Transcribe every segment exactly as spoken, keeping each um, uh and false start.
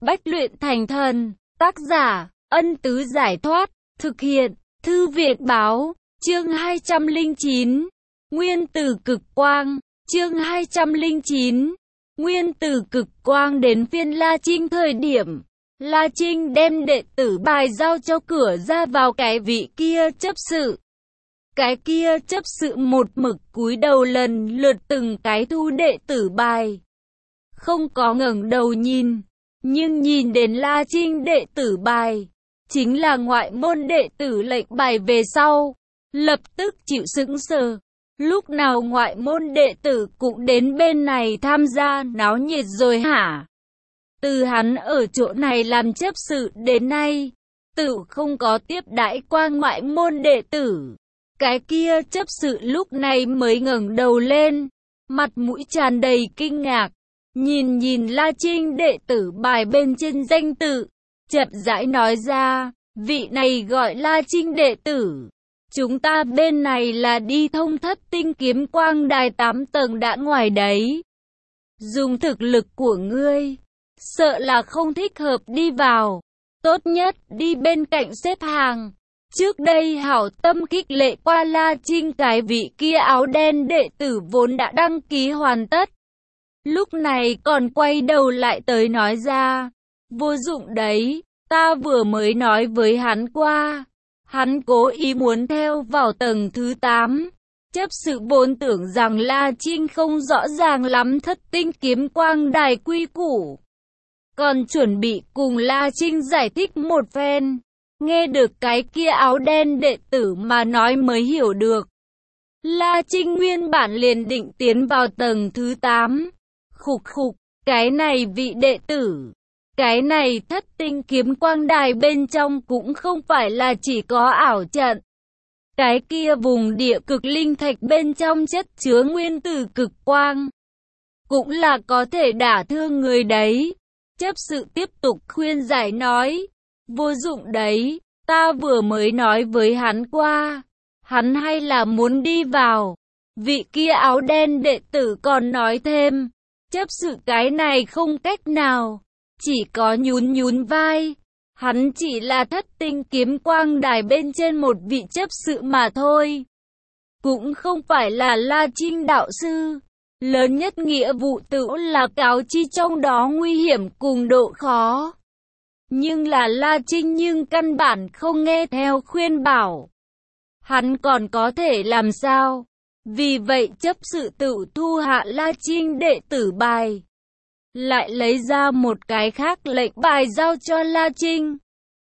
Bách luyện thành thần. Tác giả, Ân Tứ Giải Thoát. Thực hiện, Thư viện Báo. Chương hai trăm lẻ chín. Nguyên tử cực quang. Chương hai trăm lẻ chín. Nguyên tử cực quang. Đến phiên La Trinh thời điểm, La Trinh đem đệ tử bài giao cho cửa ra vào cái vị kia chấp sự. Cái kia chấp sự một mực cúi đầu lần lượt từng cái thu đệ tử bài. Không có ngẩng đầu nhìn, nhưng nhìn đến La Trinh đệ tử bài, chính là ngoại môn đệ tử lệnh bài về sau, lập tức chịu sững sờ. Lúc nào ngoại môn đệ tử cũng đến bên này tham gia náo nhiệt rồi hả? Từ hắn ở chỗ này làm chấp sự đến nay, tự không có tiếp đãi qua ngoại môn đệ tử. Cái kia chấp sự lúc này mới ngẩng đầu lên, mặt mũi tràn đầy kinh ngạc, nhìn nhìn La Trinh đệ tử bài bên trên danh tự, chậm rãi nói ra, vị này gọi La Trinh đệ tử. Chúng ta bên này là đi thông thất tinh kiếm quang đài tám tầng đã ngoài đấy. Dùng thực lực của ngươi, sợ là không thích hợp đi vào, tốt nhất đi bên cạnh xếp hàng. Trước đây hảo tâm khích lệ qua La Trinh cái vị kia áo đen đệ tử vốn đã đăng ký hoàn tất. Lúc này còn quay đầu lại tới nói ra, vô dụng đấy, ta vừa mới nói với hắn qua. Hắn cố ý muốn theo vào tầng thứ tám. Chấp sự vốn tưởng rằng La Trinh không rõ ràng lắm thất tinh kiếm quang đài quy củ, còn chuẩn bị cùng La Trinh giải thích một phen. Nghe được cái kia áo đen đệ tử mà nói mới hiểu được. La Trinh nguyên bản liền định tiến vào tầng thứ tám. Khục khục, cái này vị đệ tử, cái này thất tinh kiếm quang đài bên trong cũng không phải là chỉ có ảo trận. Cái kia vùng địa cực linh thạch bên trong chất chứa nguyên tử cực quang, cũng là có thể đả thương người đấy. Chấp sự tiếp tục khuyên giải nói, vô dụng đấy, ta vừa mới nói với hắn qua, hắn hay là muốn đi vào. Vị kia áo đen đệ tử còn nói thêm, chấp sự cái này không cách nào, chỉ có nhún nhún vai. Hắn chỉ là thất tinh kiếm quang đài bên trên một vị chấp sự mà thôi, cũng không phải là La Trinh đạo sư. Lớn nhất nghĩa vụ tự là cáo chi trong đó nguy hiểm cùng độ khó. Nhưng là La Trinh nhưng căn bản không nghe theo khuyên bảo. Hắn còn có thể làm sao? Vì vậy chấp sự tự thu hạ La Trinh đệ tử bài, lại lấy ra một cái khác lệnh bài giao cho La Trinh.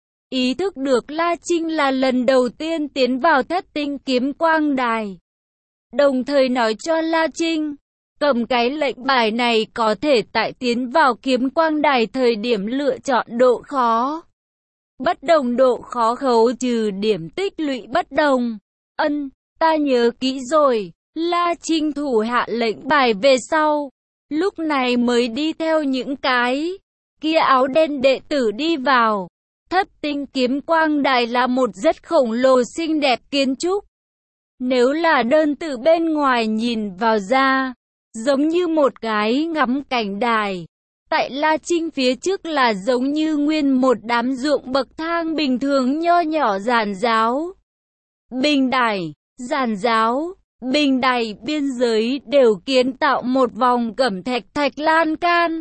Ý thức được La Trinh là lần đầu tiên tiến vào thất tinh kiếm quang đài, đồng thời nói cho La Trinh, cầm cái lệnh bài này có thể tại tiến vào kiếm quang đài thời điểm lựa chọn độ khó. Bất đồng độ khó khấu trừ điểm tích lũy bất đồng. Ân, ta nhớ kỹ rồi. La Trinh thủ hạ lệnh bài về sau, lúc này mới đi theo những cái kia áo đen đệ tử đi vào. Thất tinh kiếm quang đài là một rất khổng lồ xinh đẹp kiến trúc. Nếu là đơn từ bên ngoài nhìn vào ra, giống như một cái ngắm cảnh đài. Tại La Trinh phía trước là giống như nguyên một đám ruộng bậc thang bình thường nho nhỏ giàn giáo. Bình đài, giàn giáo, bình đài biên giới đều kiến tạo một vòng cẩm thạch thạch lan can.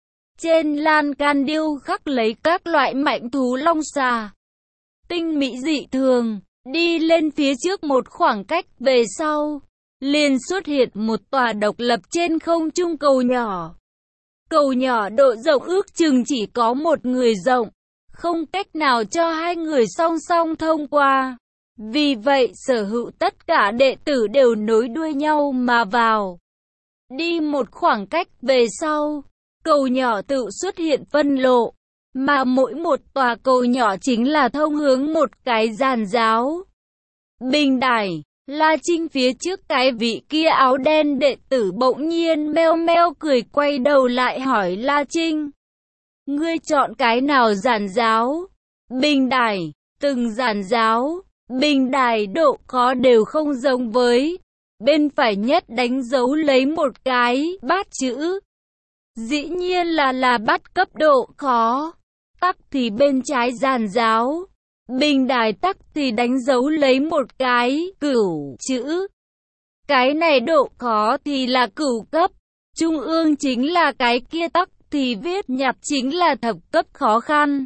Trên lan can điêu khắc lấy các loại mạnh thú long xà. Tinh mỹ dị thường, đi lên phía trước một khoảng cách về sau, liền xuất hiện một tòa độc lập trên không trung cầu nhỏ. Cầu nhỏ độ rộng ước chừng chỉ có một người rộng, không cách nào cho hai người song song thông qua. Vì vậy sở hữu tất cả đệ tử đều nối đuôi nhau mà vào. Đi một khoảng cách về sau, cầu nhỏ tự xuất hiện phân lộ, mà mỗi một tòa cầu nhỏ chính là thông hướng một cái giàn giáo. Bình đài, La Trinh phía trước cái vị kia áo đen đệ tử bỗng nhiên meo meo cười quay đầu lại hỏi La Trinh, ngươi chọn cái nào giàn giáo? Bình đài, từng giàn giáo, bình đài độ khó đều không giống với. Bên phải nhất đánh dấu lấy một cái bát chữ. Dĩ nhiên là là bắt cấp độ khó. Tắc thì bên trái giàn giáo. Bình đài tắc thì đánh dấu lấy một cái cửu chữ. Cái này độ khó thì là cửu cấp. Trung ương chính là cái kia tắc thì viết nhặt chính là thập cấp khó khăn.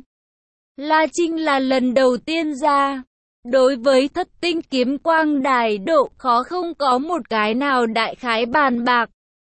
La Trinh là lần đầu tiên ra. Đối với thất tinh kiếm quang đài độ khó không có một cái nào đại khái bàn bạc.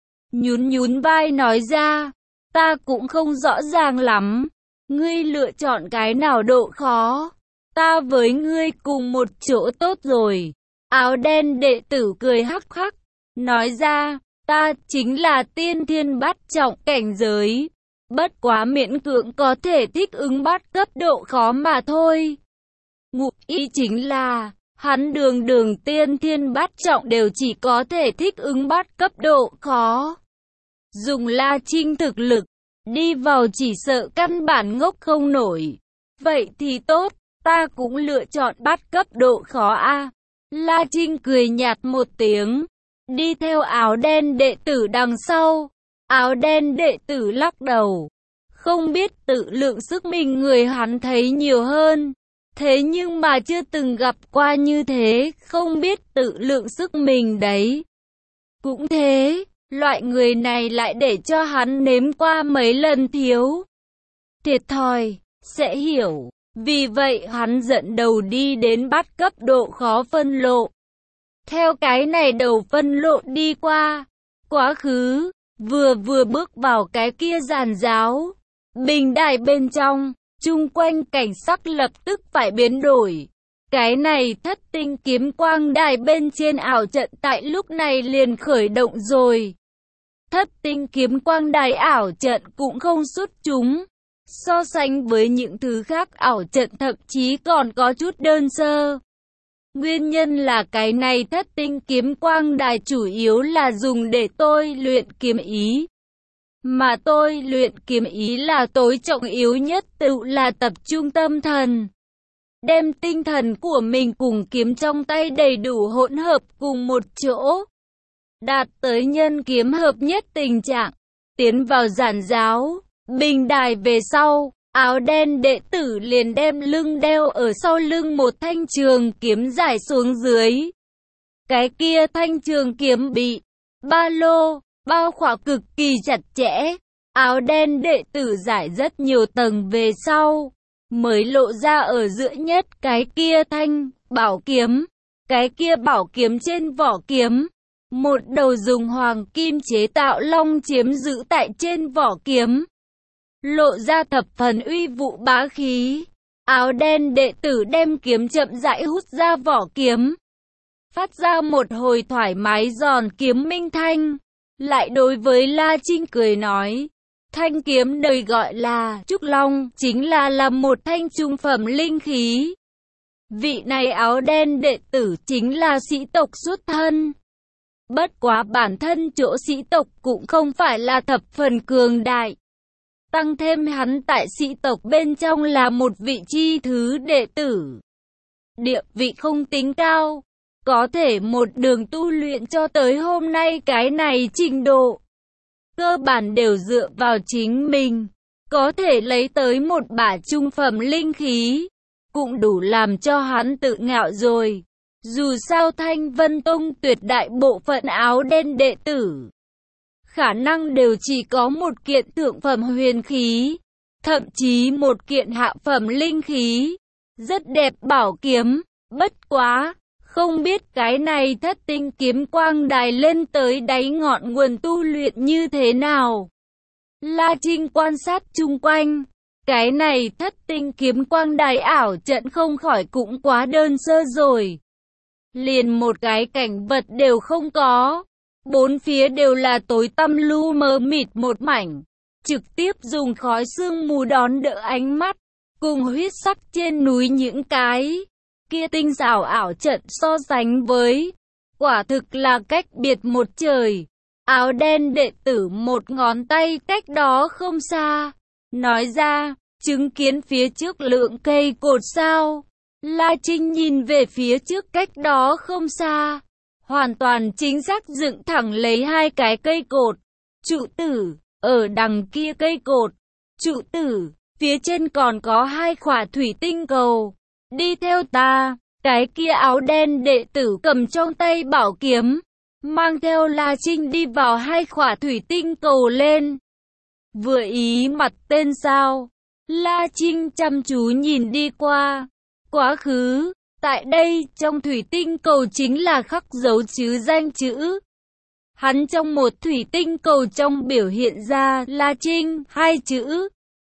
Nhún nhún vai nói ra, ta cũng không rõ ràng lắm. Ngươi lựa chọn cái nào độ khó. Ta với ngươi cùng một chỗ tốt rồi. Áo đen đệ tử cười hắc hắc, nói ra, ta chính là tiên thiên bát trọng cảnh giới. Bất quá miễn cưỡng có thể thích ứng bát cấp độ khó mà thôi. Ngụ ý chính là, hắn đường đường tiên thiên bát trọng đều chỉ có thể thích ứng bát cấp độ khó. Dùng La Trinh thực lực, đi vào chỉ sợ căn bản ngốc không nổi. Vậy thì tốt, ta cũng lựa chọn bát cấp độ khó a. La Trinh cười nhạt một tiếng, đi theo áo đen đệ tử đằng sau. Áo đen đệ tử lắc đầu, không biết tự lượng sức mình người hắn thấy nhiều hơn. Thế nhưng mà chưa từng gặp qua như thế, không biết tự lượng sức mình đấy. Cũng thế, loại người này lại để cho hắn nếm qua mấy lần thiếu thiệt thòi, sẽ hiểu. Vì vậy hắn dẫn đầu đi đến bắt cấp độ khó phân lộ. Theo cái này đầu phân lộ đi qua, quá khứ, vừa vừa bước vào cái kia giàn giáo. Bình đài bên trong, chung quanh cảnh sắc lập tức phải biến đổi. Cái này thất tinh kiếm quang đài bên trên ảo trận tại lúc này liền khởi động rồi. Thất tinh kiếm quang đài ảo trận cũng không xuất chúng. So sánh với những thứ khác ảo trận thậm chí còn có chút đơn sơ. Nguyên nhân là cái này thất tinh kiếm quang đài chủ yếu là dùng để tôi luyện kiếm ý. Mà tôi luyện kiếm ý là tối trọng yếu nhất tự là tập trung tâm thần. Đem tinh thần của mình cùng kiếm trong tay đầy đủ hỗn hợp cùng một chỗ. Đạt tới nhân kiếm hợp nhất tình trạng. Tiến vào giản giáo, bình đài về sau, áo đen đệ tử liền đem lưng đeo ở sau lưng một thanh trường kiếm dài xuống dưới. Cái kia thanh trường kiếm bị ba lô bao khỏa cực kỳ chặt chẽ. Áo đen đệ tử giải rất nhiều tầng về sau, mới lộ ra ở giữa nhất cái kia thanh bảo kiếm. Cái kia bảo kiếm trên vỏ kiếm, một đầu dùng hoàng kim chế tạo long chiếm giữ tại trên vỏ kiếm, lộ ra thập phần uy vũ bá khí. Áo đen đệ tử đem kiếm chậm rãi hút ra vỏ kiếm, phát ra một hồi thoải mái giòn kiếm minh thanh. Lại đối với La Trinh cười nói, thanh kiếm đời gọi là Trúc Long, chính là là một thanh trung phẩm linh khí. Vị này áo đen đệ tử chính là sĩ tộc xuất thân. Bất quá bản thân chỗ sĩ tộc cũng không phải là thập phần cường đại. Tăng thêm hắn tại sĩ tộc bên trong là một vị chi thứ đệ tử. Địa vị không tính cao. Có thể một đường tu luyện cho tới hôm nay cái này trình độ. Cơ bản đều dựa vào chính mình. Có thể lấy tới một bả trung phẩm linh khí. Cũng đủ làm cho hắn tự ngạo rồi. Dù sao Thanh Vân Tông tuyệt đại bộ phận áo đen đệ tử, khả năng đều chỉ có một kiện thượng phẩm huyền khí. Thậm chí một kiện hạ phẩm linh khí. Rất đẹp bảo kiếm. Bất quá, không biết cái này thất tinh kiếm quang đài lên tới đáy ngọn nguồn tu luyện như thế nào. La Trinh quan sát chung quanh. Cái này thất tinh kiếm quang đài ảo trận không khỏi cũng quá đơn sơ rồi. Liền một cái cảnh vật đều không có. Bốn phía đều là tối tăm lu mờ mịt một mảnh. Trực tiếp dùng khói sương mù đón đỡ ánh mắt. Cùng huyết sắc trên núi những cái kia tinh xảo ảo trận so sánh với, quả thực là cách biệt một trời. Áo đen đệ tử một ngón tay cách đó không xa, nói ra, chứng kiến phía trước lượng cây cột sao. La Trinh nhìn về phía trước cách đó không xa, hoàn toàn chính xác dựng thẳng lấy hai cái cây cột. Trụ tử, Ở đằng kia cây cột, trụ tử, phía trên còn có hai khỏa thủy tinh cầu. Đi theo ta. Cái kia áo đen đệ tử cầm trong tay bảo kiếm, mang theo La Trinh đi vào hai khỏa thủy tinh cầu lên. Vừa ý mặt tên sao? La Trinh chăm chú nhìn đi qua. Quá khứ, tại đây trong thủy tinh cầu chính là khắc dấu chứ danh chữ. Hắn trong một thủy tinh cầu trong biểu hiện ra La Trinh hai chữ.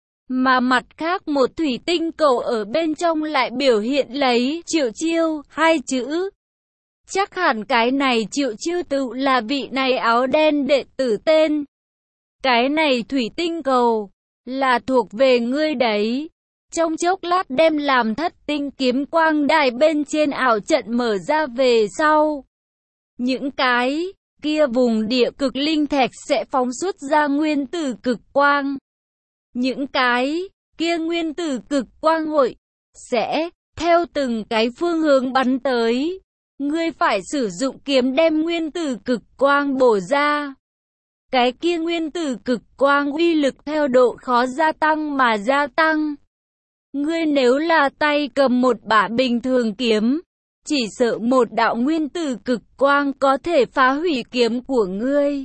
Mà mặt khác một thủy tinh cầu ở bên trong lại biểu hiện lấy Triệu Chiêu hai chữ. Chắc hẳn cái này Triệu Chiêu tự là vị này áo đen đệ tử tên. Cái này thủy tinh cầu là thuộc về ngươi đấy. Trong chốc lát đem làm thất tinh kiếm quang đài bên trên ảo trận mở ra về sau. Những cái kia vùng địa cực linh thạch sẽ phóng xuất ra nguyên tử cực quang. Những cái kia nguyên tử cực quang hội sẽ theo từng cái phương hướng bắn tới. Ngươi phải sử dụng kiếm đem nguyên tử cực quang bổ ra. Cái kia nguyên tử cực quang uy lực theo độ khó gia tăng mà gia tăng. Ngươi nếu là tay cầm một bả bình thường kiếm, chỉ sợ một đạo nguyên tử cực quang có thể phá hủy kiếm của ngươi.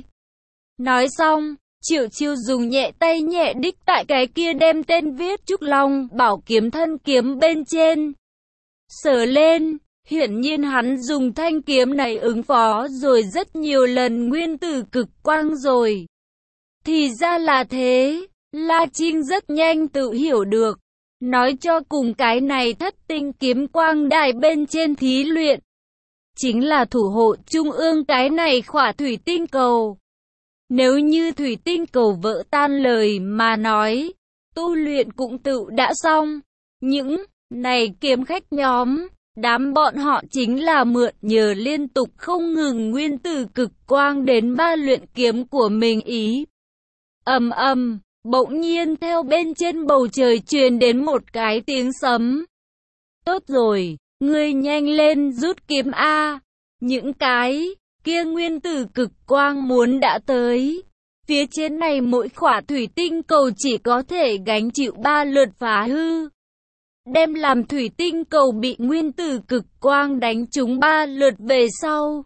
Nói xong, Triệu Chiêu dùng nhẹ tay nhẹ đích tại cái kia đem tên viết Trúc Long bảo kiếm thân kiếm bên trên. Sờ lên, hiển nhiên hắn dùng thanh kiếm này ứng phó rồi rất nhiều lần nguyên tử cực quang rồi. Thì ra là thế, La Trinh rất nhanh tự hiểu được. Nói cho cùng cái này thất tinh kiếm quang đài bên trên thí luyện. Chính là thủ hộ trung ương cái này khỏa thủy tinh cầu. Nếu như thủy tinh cầu vỡ tan lời mà nói, tu luyện cũng tự đã xong. Những này kiếm khách nhóm, đám bọn họ chính là mượn nhờ liên tục không ngừng nguyên tử cực quang đến ba luyện kiếm của mình ý. Ầm ầm, bỗng nhiên theo bên trên bầu trời truyền đến một cái tiếng sấm. Tốt rồi, ngươi nhanh lên rút kiếm A. Những cái kia nguyên tử cực quang muốn đã tới. Phía trên này mỗi khỏa thủy tinh cầu chỉ có thể gánh chịu ba lượt phá hư. Đem làm thủy tinh cầu bị nguyên tử cực quang đánh trúng ba lượt về sau.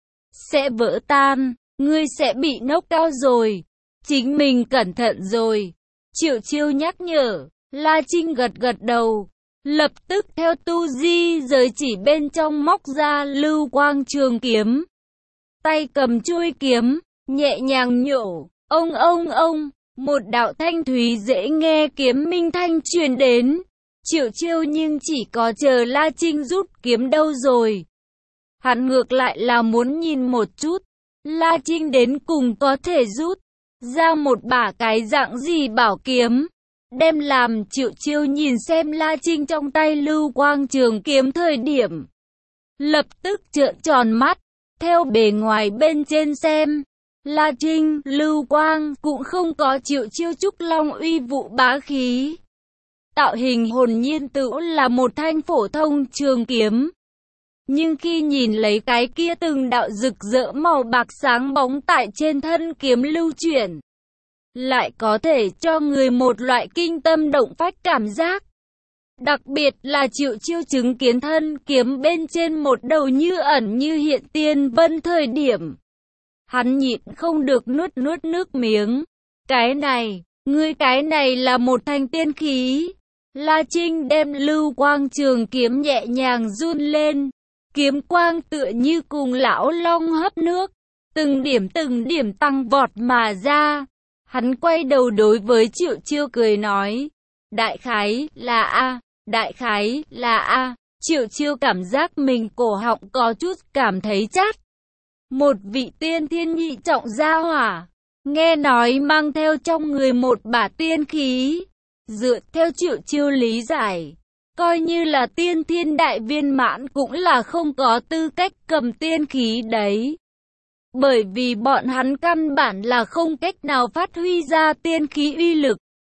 Sẽ vỡ tan, ngươi sẽ bị nốc cao rồi. Chính mình cẩn thận rồi. Triệu Chiêu nhắc nhở, La Trinh gật gật đầu. Lập tức theo tu di giới chỉ bên trong móc ra lưu quang trường kiếm. Tay cầm chuôi kiếm, nhẹ nhàng nhổ, ông ông ông, một đạo thanh thúy dễ nghe kiếm minh thanh truyền đến. Triệu Chiêu nhưng chỉ có chờ La Trinh rút kiếm đâu rồi. Hắn ngược lại là muốn nhìn một chút, La Trinh đến cùng có thể rút ra một bả cái dạng gì bảo kiếm. Đem làm Triệu Chiêu nhìn xem La Trinh trong tay lưu quang trường kiếm thời điểm. Lập tức trợn tròn mắt, theo bề ngoài bên trên xem. La Trinh, lưu quang cũng không có Triệu Chiêu Trúc Long uy vũ bá khí. Tạo hình hồn nhiên tự là một thanh phổ thông trường kiếm. Nhưng khi nhìn lấy cái kia từng đạo rực rỡ màu bạc sáng bóng tại trên thân kiếm lưu chuyển, lại có thể cho người một loại kinh tâm động phách cảm giác. Đặc biệt là Triệu Chiêu chứng kiến thân kiếm bên trên một đầu như ẩn như hiện tiên vân thời điểm. Hắn nhịn không được nuốt nuốt nước miếng. Cái này, ngươi cái này là một thanh tiên khí. La Trinh đem lưu quang trường kiếm nhẹ nhàng run lên. Kiếm quang tựa như cùng lão long hấp nước. Từng điểm từng điểm tăng vọt mà ra. Hắn quay đầu đối với Triệu Chiêu cười nói. Đại khái là A, đại khái là A. Triệu Chiêu cảm giác mình cổ họng có chút cảm thấy chát. Một vị tiên thiên nhị trọng gia hỏa. Nghe nói mang theo trong người một bả tiên khí. Dựa theo Triệu Chiêu lý giải, coi như là tiên thiên đại viên mãn cũng là không có tư cách cầm tiên khí đấy. Bởi vì bọn hắn căn bản là không cách nào phát huy ra tiên khí uy lực.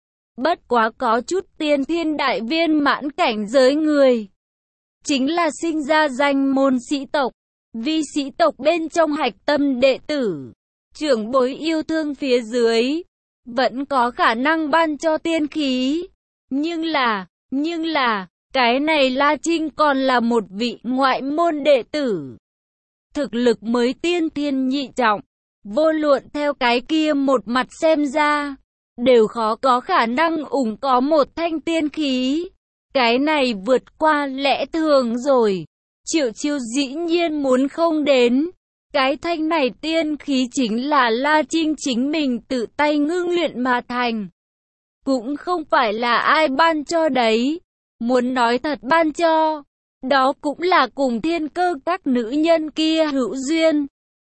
Bất quá có chút tiên thiên đại viên mãn cảnh giới người. Chính là sinh ra danh môn sĩ tộc, vi sĩ tộc bên trong hạch tâm đệ tử. Trưởng bối yêu thương phía dưới, vẫn có khả năng ban cho tiên khí. Nhưng là, nhưng là, cái này La Trinh còn là một vị ngoại môn đệ tử. Thực lực mới tiên thiên nhị trọng, vô luận theo cái kia một mặt xem ra, đều khó có khả năng ủng có một thanh tiên khí. Cái này vượt qua lẽ thường rồi. Triệu Chiêu dĩ nhiên muốn không đến. Cái thanh này tiên khí chính là La Trinh chính mình tự tay ngưng luyện mà thành. Cũng không phải là ai ban cho đấy. Muốn nói thật ban cho, đó cũng là cùng thiên cơ các nữ nhân kia hữu duyên.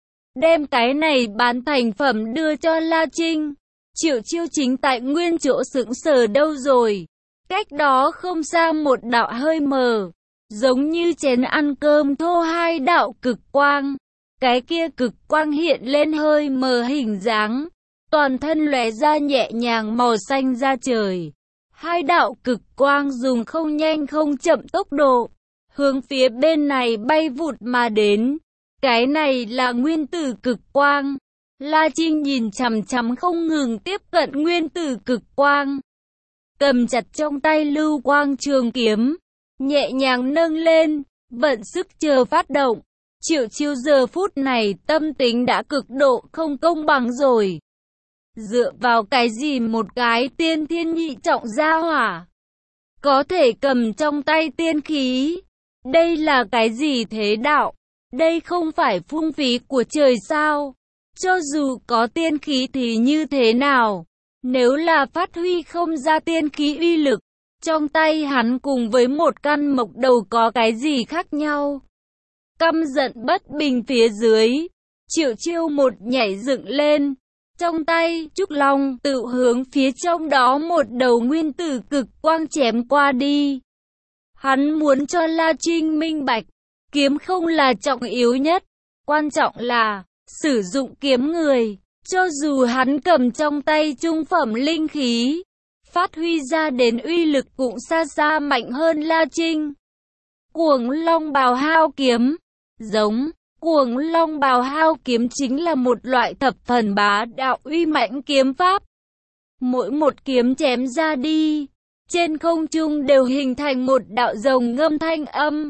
Đem cái này bán thành phẩm đưa cho La Trinh. Triệu Chiêu chính tại nguyên chỗ sững sờ đâu rồi. Cách đó không xa một đạo hơi mờ, giống như chén ăn cơm thô hai đạo cực quang. Cái kia cực quang hiện lên hơi mờ hình dáng, toàn thân lóe ra nhẹ nhàng màu xanh da trời. Hai đạo cực quang dùng không nhanh không chậm tốc độ, hướng phía bên này bay vụt mà đến. Cái này là nguyên tử cực quang. La Trinh nhìn chằm chằm không ngừng tiếp cận nguyên tử cực quang. Cầm chặt trong tay lưu quang trường kiếm, nhẹ nhàng nâng lên, vận sức chờ phát động. Triệu Chiêu giờ phút này tâm tính đã cực độ không công bằng rồi. Dựa vào cái gì một cái tiên thiên nhị trọng gia hỏa có thể cầm trong tay tiên khí? Đây là cái gì thế đạo? Đây không phải phung phí của trời sao? Cho dù có tiên khí thì như thế nào? Nếu là phát huy không ra tiên khí uy lực, trong tay hắn cùng với một căn mộc đầu có cái gì khác nhau? Căm giận bất bình phía dưới, Triệu Chiêu một nhảy dựng lên, trong tay trúc long tự hướng phía trong đó một đầu nguyên tử cực quang chém qua đi. Hắn muốn cho La Trinh minh bạch, kiếm không là trọng yếu nhất, quan trọng là sử dụng kiếm người. Cho dù hắn cầm trong tay trung phẩm linh khí, phát huy ra đến uy lực cũng xa xa mạnh hơn La Trinh. Cuồng Long Bào Hao kiếm, giống, Cuồng Long Bào Hao kiếm chính là một loại thập phần bá đạo uy mãnh kiếm pháp. Mỗi một kiếm chém ra đi, trên không trung đều hình thành một đạo rồng ngâm thanh âm.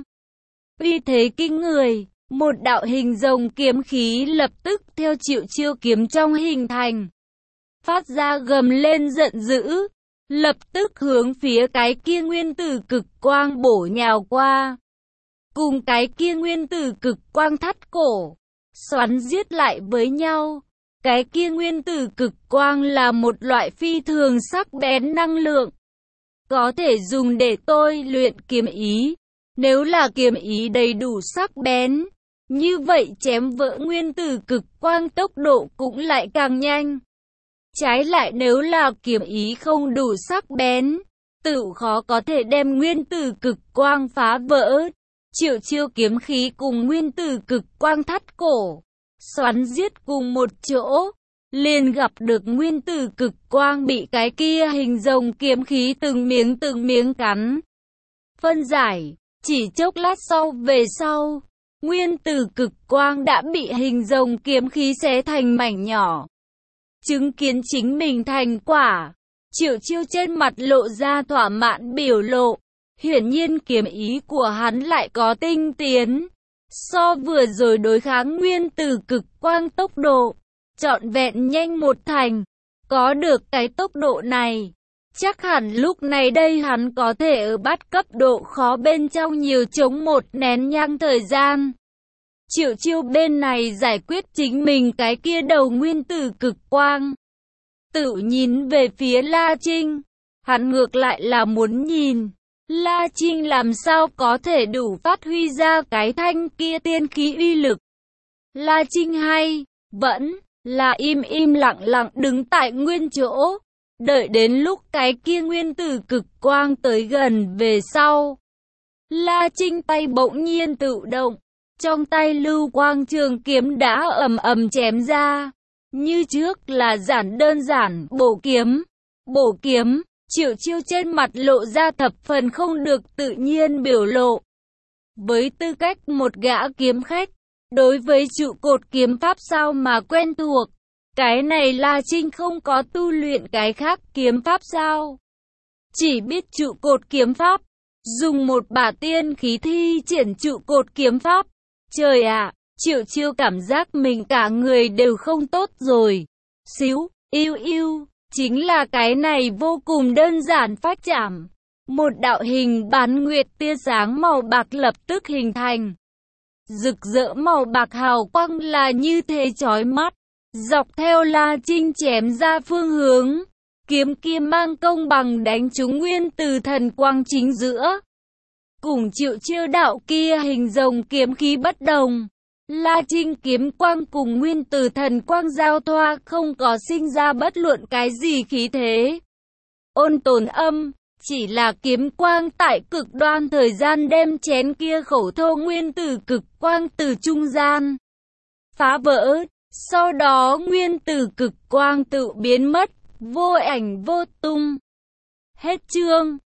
Uy thế kinh người. Một đạo hình rồng kiếm khí lập tức theo Triệu Chiêu kiếm trong hình thành, phát ra gầm lên giận dữ, lập tức hướng phía cái kia nguyên tử cực quang bổ nhào qua. Cùng cái kia nguyên tử cực quang thắt cổ, xoắn giết lại với nhau. Cái kia nguyên tử cực quang là một loại phi thường sắc bén năng lượng, có thể dùng để tôi luyện kiếm ý. Nếu là kiếm ý đầy đủ sắc bén, như vậy chém vỡ nguyên tử cực quang tốc độ cũng lại càng nhanh. Trái lại nếu là kiếm ý không đủ sắc bén, tự khó có thể đem nguyên tử cực quang phá vỡ. Triệu Chiêu kiếm khí cùng nguyên tử cực quang thắt cổ, xoắn giết cùng một chỗ, liền gặp được nguyên tử cực quang bị cái kia hình rồng kiếm khí từng miếng từng miếng cắn. Phân giải, chỉ chốc lát sau về sau, nguyên tử cực quang đã bị hình rồng kiếm khí xé thành mảnh nhỏ. Chứng kiến chính mình thành quả, Triệu Chiêu trên mặt lộ ra thỏa mãn biểu lộ. Hiển nhiên kiếm ý của hắn lại có tinh tiến. So vừa rồi đối kháng nguyên tử cực quang tốc độ, trọn vẹn nhanh một thành. Có được cái tốc độ này, chắc hẳn lúc này đây hắn có thể ở bắt cấp độ khó bên trong nhiều chống một nén nhang thời gian. Triệu Chiêu bên này giải quyết chính mình cái kia đầu nguyên tử cực quang. Tự nhìn về phía La Trinh, hắn ngược lại là muốn nhìn La Trinh làm sao có thể đủ phát huy ra cái thanh kia tiên khí uy lực. La Trinh hay vẫn là im im lặng lặng đứng tại nguyên chỗ, đợi đến lúc cái kia nguyên tử cực quang tới gần về sau. La Trinh tay bỗng nhiên tự động, trong tay lưu quang trường kiếm đã ầm ầm chém ra. Như trước là giản đơn giản bổ kiếm, bổ kiếm. Triệu Chiêu trên mặt lộ ra thập phần không được tự nhiên biểu lộ. Với tư cách một gã kiếm khách, đối với trụ cột kiếm pháp sao mà quen thuộc, Cái này La Trinh không có tu luyện cái khác kiếm pháp sao? Chỉ biết trụ cột kiếm pháp, dùng một bả tiên khí thi triển trụ cột kiếm pháp. Trời ạ, Triệu Chiêu cảm giác mình cả người đều không tốt rồi. Xíu, yêu yêu, chính là cái này vô cùng đơn giản phách chạm. Một đạo hình bán nguyệt tia sáng màu bạc lập tức hình thành. Rực rỡ màu bạc hào quang là như thế chói mắt. Dọc theo La Trinh chém ra phương hướng, kiếm kia mang công bằng đánh trúng nguyên từ thần quang chính giữa. Cùng Triệu Chiêu đạo kia hình rồng kiếm khí bất đồng. La Trinh kiếm quang cùng nguyên từ thần quang giao thoa không có sinh ra bất luận cái gì khí thế. Ôn tồn âm, chỉ là kiếm quang tại cực đoan thời gian đem chén kia khẩu thô nguyên từ cực quang từ trung gian phá vỡ. Sau đó nguyên tử cực quang tự biến mất, vô ảnh vô tung. Hết chương.